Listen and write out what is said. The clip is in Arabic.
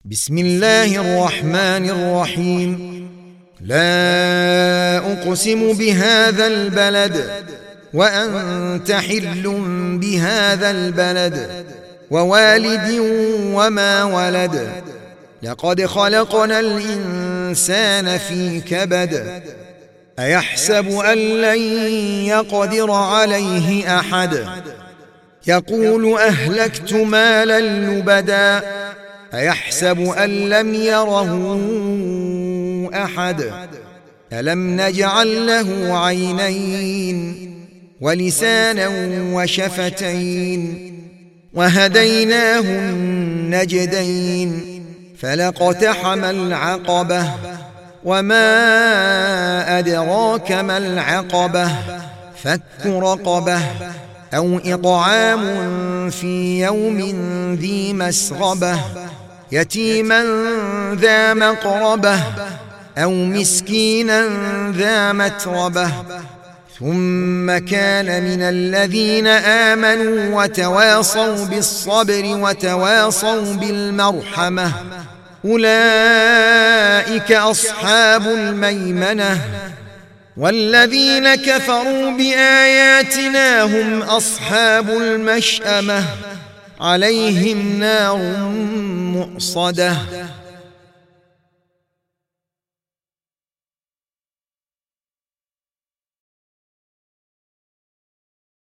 بسم الله الرحمن الرحيم. لا أقسم بهذا البلد وأنت حل بهذا البلد ووالد وما ولد. لقد خلقنا الإنسان في كبد. أيحسب أن لن يقدر عليه أحد. يقول أهلكت مالا لبدا. أيحسب أن لم يره أحد. ألم نجعل له عينين ولسانا وشفتين وهديناه النجدين فلاقتحم العقبة وما أدراك ما العقبة فك رقبة أو إطعام في يوم ذي مسغبة يتيما ذا مقربة أو مسكينا ذا متربة ثم كان من الذين آمنوا وتواصوا بالصبر وتواصوا بالمرحمة أولئك أصحاب الميمنة. والذين كفروا بآياتنا هم أصحاب المشأمة عليهم نار مؤصدة.